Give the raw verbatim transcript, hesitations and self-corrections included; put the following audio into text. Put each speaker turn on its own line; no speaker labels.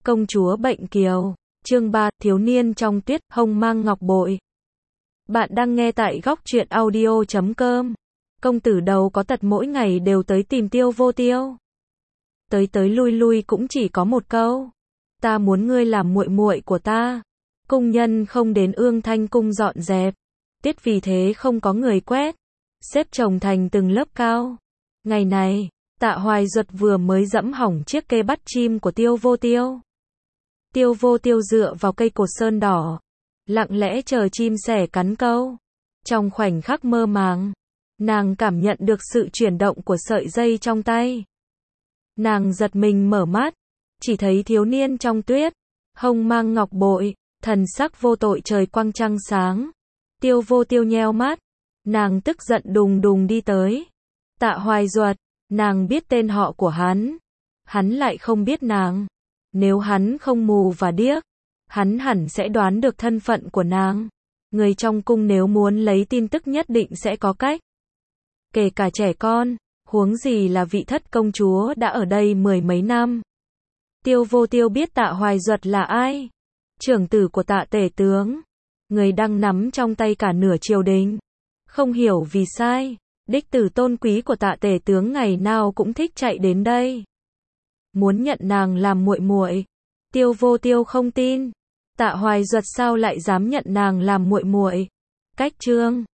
Công chúa Bệnh Kiều, chương ba, thiếu niên trong tuyết, hông mang ngọc bội. Bạn đang nghe tại góc truyện audio chấm com. Công tử đầu có tật mỗi ngày đều tới tìm Tiêu Vô Tiêu. Tới tới lui lui cũng chỉ có một câu. Ta muốn ngươi làm muội muội của ta. Cung nhân không đến Ương Thanh cung dọn dẹp. Tiết vì thế không có người quét. Xếp chồng thành từng lớp cao. Ngày này, Tạ Hoài Duật vừa mới dẫm hỏng chiếc kê bắt chim của Tiêu Vô Tiêu. Tiêu Vô Tiêu dựa vào cây cột sơn đỏ, lặng lẽ chờ chim sẻ cắn câu. Trong khoảnh khắc mơ màng, nàng cảm nhận được sự chuyển động của sợi dây trong tay. Nàng giật mình mở mắt, chỉ thấy thiếu niên trong tuyết, hông mang ngọc bội, thần sắc vô tội trời quang trăng sáng. Tiêu Vô Tiêu nheo mắt, nàng tức giận đùng đùng đi tới. Tạ Hoài Duật, nàng biết tên họ của hắn, hắn lại không biết nàng. Nếu hắn không mù và điếc, hắn hẳn sẽ đoán được thân phận của nàng. Người trong cung nếu muốn lấy tin tức nhất định sẽ có cách. Kể cả trẻ con, huống gì là vị thất công chúa đã ở đây mười mấy năm. Tiêu Vô Tiêu biết Tạ Hoài Duật là ai. Trưởng tử của Tạ Tể tướng. Người đang nắm trong tay cả nửa triều đình. Không hiểu vì sai, đích tử tôn quý của Tạ Tể tướng ngày nào cũng thích chạy đến đây. Muốn nhận nàng làm muội muội. Tiêu Vô Tiêu không tin. Tạ Hoài Duật sao lại dám nhận nàng làm muội muội? Cách chương